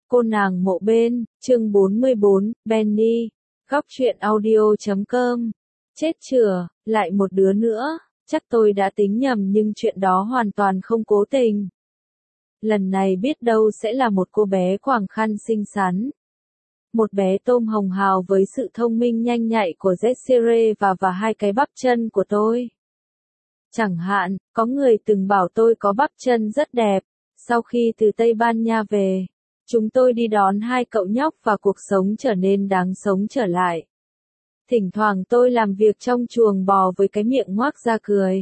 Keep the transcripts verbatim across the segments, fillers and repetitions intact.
Cô nàng mộ bên, chương bốn mươi bốn, Benny, góc truyện audio chấm com. Chết chửa, lại một đứa nữa, chắc tôi đã tính nhầm nhưng chuyện đó hoàn toàn không cố tình. Lần này biết đâu sẽ là một cô bé quàng khăn xinh xắn. Một bé tôm hồng hào với sự thông minh nhanh nhạy của Desiree và và hai cái bắp chân của tôi. Chẳng hạn, có người từng bảo tôi có bắp chân rất đẹp. Sau khi từ Tây Ban Nha về, chúng tôi đi đón hai cậu nhóc và cuộc sống trở nên đáng sống trở lại. Thỉnh thoảng tôi làm việc trong chuồng bò với cái miệng ngoác ra cười.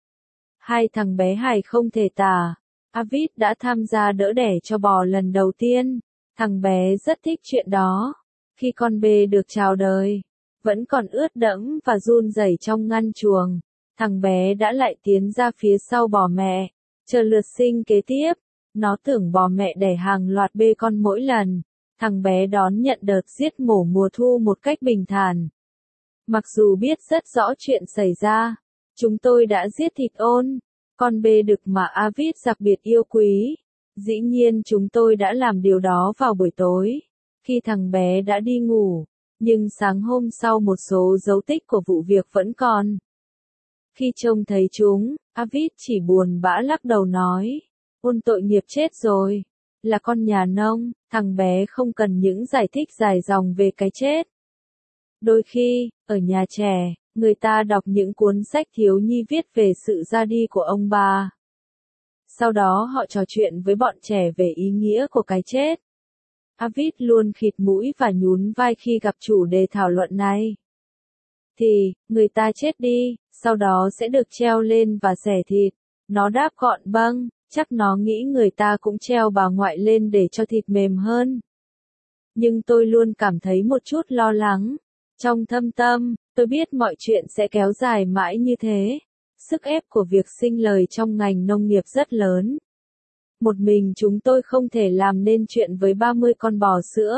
Hai thằng bé hài không thể tả. Avid đã tham gia đỡ đẻ cho bò lần đầu tiên. Thằng bé rất thích chuyện đó. Khi con bê được chào đời, vẫn còn ướt đẫm và run rẩy trong ngăn chuồng, thằng bé đã lại tiến ra phía sau bò mẹ, chờ lượt sinh kế tiếp. Nó tưởng bò mẹ đẻ hàng loạt bê con mỗi lần. Thằng bé đón nhận đợt giết mổ mùa thu một cách bình thản. Mặc dù biết rất rõ chuyện xảy ra, chúng tôi đã giết thịt ôn, con bê đực mà Avid đặc biệt yêu quý. Dĩ nhiên chúng tôi đã làm điều đó vào buổi tối, khi thằng bé đã đi ngủ, nhưng sáng hôm sau một số dấu tích của vụ việc vẫn còn. Khi trông thấy chúng, Avid chỉ buồn bã lắc đầu nói, ôn tội nghiệp chết rồi, là con nhà nông, thằng bé không cần những giải thích dài dòng về cái chết. Đôi khi, ở nhà trẻ, người ta đọc những cuốn sách thiếu nhi viết về sự ra đi của ông bà. Sau đó họ trò chuyện với bọn trẻ về ý nghĩa của cái chết. Avid luôn khịt mũi và nhún vai khi gặp chủ đề thảo luận này. Thì, người ta chết đi, sau đó sẽ được treo lên và xẻ thịt. Nó đáp gọn bâng, chắc nó nghĩ người ta cũng treo bà ngoại lên để cho thịt mềm hơn. Nhưng tôi luôn cảm thấy một chút lo lắng. Trong thâm tâm, tôi biết mọi chuyện sẽ kéo dài mãi như thế. Sức ép của việc sinh lời trong ngành nông nghiệp rất lớn. Một mình chúng tôi không thể làm nên chuyện với ba mươi con bò sữa.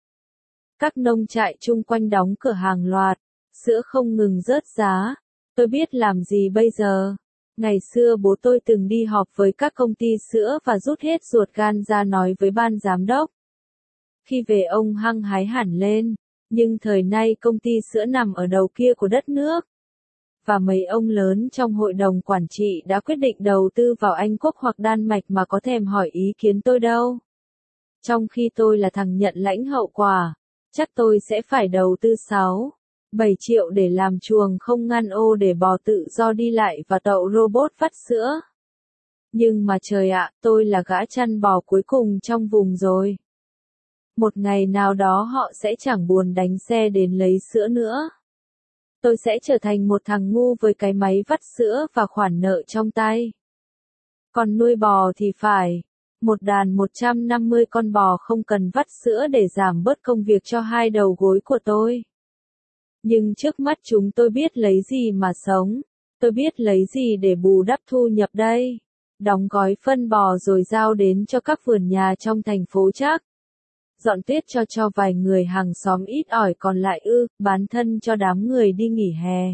Các nông trại chung quanh đóng cửa hàng loạt, sữa không ngừng rớt giá. Tôi biết làm gì bây giờ. Ngày xưa bố tôi từng đi họp với các công ty sữa và rút hết ruột gan ra nói với ban giám đốc. Khi về ông hăng hái hẳn lên, nhưng thời nay công ty sữa nằm ở đầu kia của đất nước. Và mấy ông lớn trong hội đồng quản trị đã quyết định đầu tư vào Anh Quốc hoặc Đan Mạch mà có thèm hỏi ý kiến tôi đâu. Trong khi tôi là thằng nhận lãnh hậu quả, chắc tôi sẽ phải đầu tư sáu, bảy triệu để làm chuồng không ngăn ô để bò tự do đi lại và tậu robot vắt sữa. Nhưng mà trời ạ, tôi là gã chăn bò cuối cùng trong vùng rồi. Một ngày nào đó họ sẽ chẳng buồn đánh xe đến lấy sữa nữa. Tôi sẽ trở thành một thằng ngu với cái máy vắt sữa và khoản nợ trong tay. Còn nuôi bò thì phải. Một đàn một trăm năm mươi con bò không cần vắt sữa để giảm bớt công việc cho hai đầu gối của tôi. Nhưng trước mắt chúng tôi biết lấy gì mà sống. Tôi biết lấy gì để bù đắp thu nhập đây. Đóng gói phân bò rồi giao đến cho các vườn nhà trong thành phố chắc. Dọn tuyết cho cho vài người hàng xóm ít ỏi còn lại ư, bán thân cho đám người đi nghỉ hè.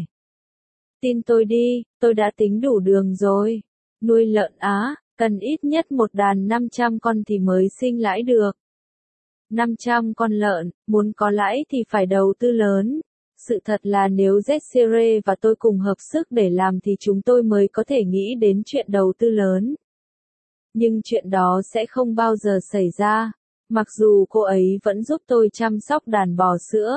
Tin tôi đi, tôi đã tính đủ đường rồi. Nuôi lợn Á, cần ít nhất một đàn năm trăm con thì mới sinh lãi được. năm trăm con lợn, muốn có lãi thì phải đầu tư lớn. Sự thật là nếu Desiree và tôi cùng hợp sức để làm thì chúng tôi mới có thể nghĩ đến chuyện đầu tư lớn. Nhưng chuyện đó sẽ không bao giờ xảy ra. Mặc dù cô ấy vẫn giúp tôi chăm sóc đàn bò sữa.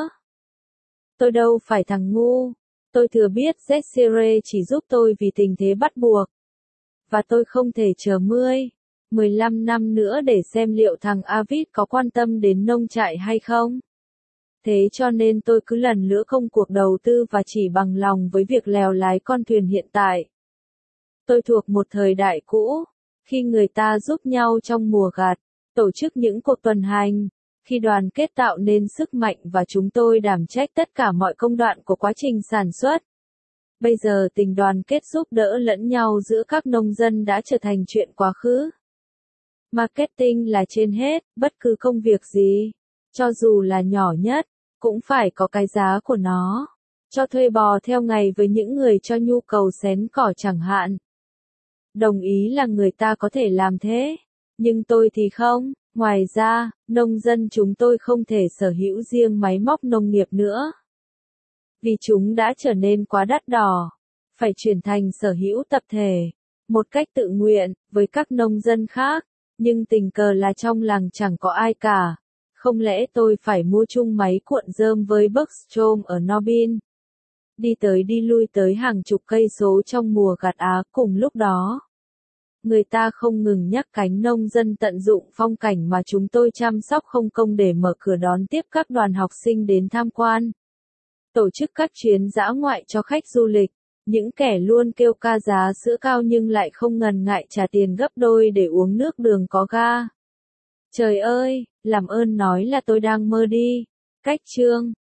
Tôi đâu phải thằng ngu. Tôi thừa biết Desiree chỉ giúp tôi vì tình thế bắt buộc. Và tôi không thể chờ mười, mười lăm năm nữa để xem liệu thằng Avid có quan tâm đến nông trại hay không. Thế cho nên tôi cứ lần nữa công cuộc đầu tư và chỉ bằng lòng với việc lèo lái con thuyền hiện tại. Tôi thuộc một thời đại cũ, khi người ta giúp nhau trong mùa gặt. Tổ chức những cuộc tuần hành, khi đoàn kết tạo nên sức mạnh và chúng tôi đảm trách tất cả mọi công đoạn của quá trình sản xuất. Bây giờ tình đoàn kết giúp đỡ lẫn nhau giữa các nông dân đã trở thành chuyện quá khứ. Marketing là trên hết, bất cứ công việc gì, cho dù là nhỏ nhất, cũng phải có cái giá của nó. Cho thuê bò theo ngày với những người cho nhu cầu xén cỏ chẳng hạn. Đồng ý là người ta có thể làm thế. Nhưng tôi thì không, Ngoài ra, nông dân chúng tôi không thể sở hữu riêng máy móc nông nghiệp nữa. Vì chúng đã trở nên quá đắt đỏ. Phải chuyển thành sở hữu tập thể. Một cách tự nguyện, với các nông dân khác. Nhưng tình cờ là trong làng chẳng có ai cả. Không lẽ tôi phải mua chung máy cuộn rơm với Bergstrom ở Norbin? Đi tới đi lui tới hàng chục cây số trong mùa gặt Á cùng lúc đó. Người ta không ngừng nhắc cánh nông dân tận dụng phong cảnh mà chúng tôi chăm sóc không công để mở cửa đón tiếp các đoàn học sinh đến tham quan. Tổ chức các chuyến dã ngoại cho khách du lịch. Những kẻ luôn kêu ca giá sữa cao nhưng lại không ngần ngại trả tiền gấp đôi để uống nước đường có ga. Trời ơi, làm ơn nói là tôi đang mơ đi. Cách chương